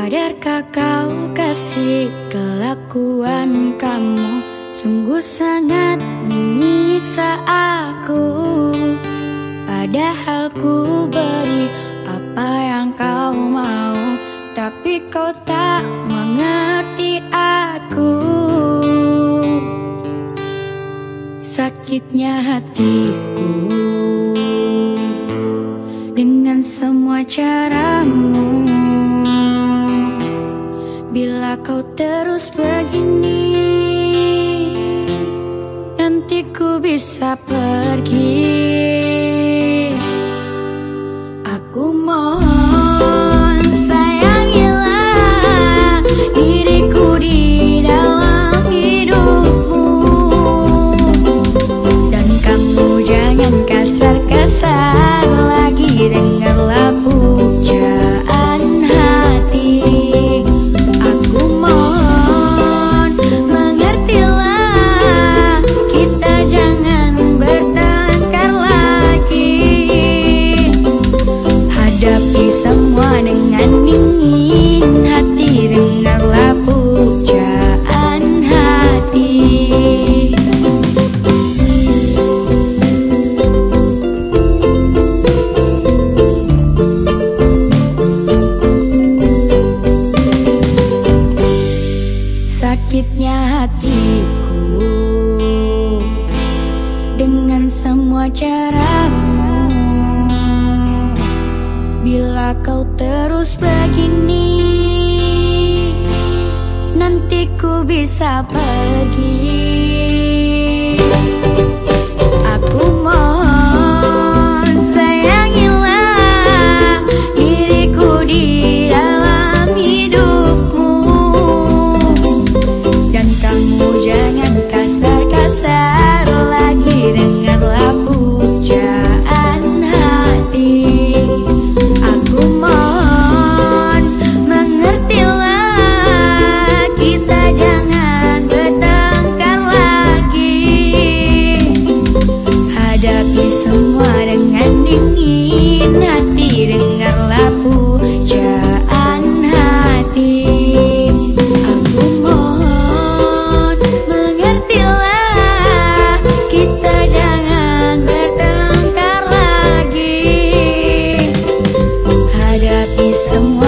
Sadarkah kau kasih kelakuan kamu sungguh sangat menyiksa aku. Padahal ku beri apa yang kau mau, tapi kau tak mengerti aku. Sakitnya hatiku dengan semua caramu. Bila kau terus begini, nanti ku bisa pergi. Aku mohon sayangilah diriku di dalam hidupmu, dan kamu jangan kasar-kasar lagi, dengarlah pujaan hati. Aku mohon mengertilah, kita jangan bertengkar lagi. Hadapi semua dengan dingin hati, dengarlah pujaan hati. Sakitnya hatiku dengan semua caramu. Bila kau terus begini, nanti ku bisa pergi. Aku mohon sayangilah diriku di dalam hidupmu, dan kamu jangan kasar-kasar lagi, dengarlah pujaan hati. Aku mohon mengertilah, kita jangan bertengkar lagi. Hadapi semua dengan dingin hati, dengarlah pujaan hati. Aku mohon mengertilah, kita jangan bertengkar lagi. Hadapi semua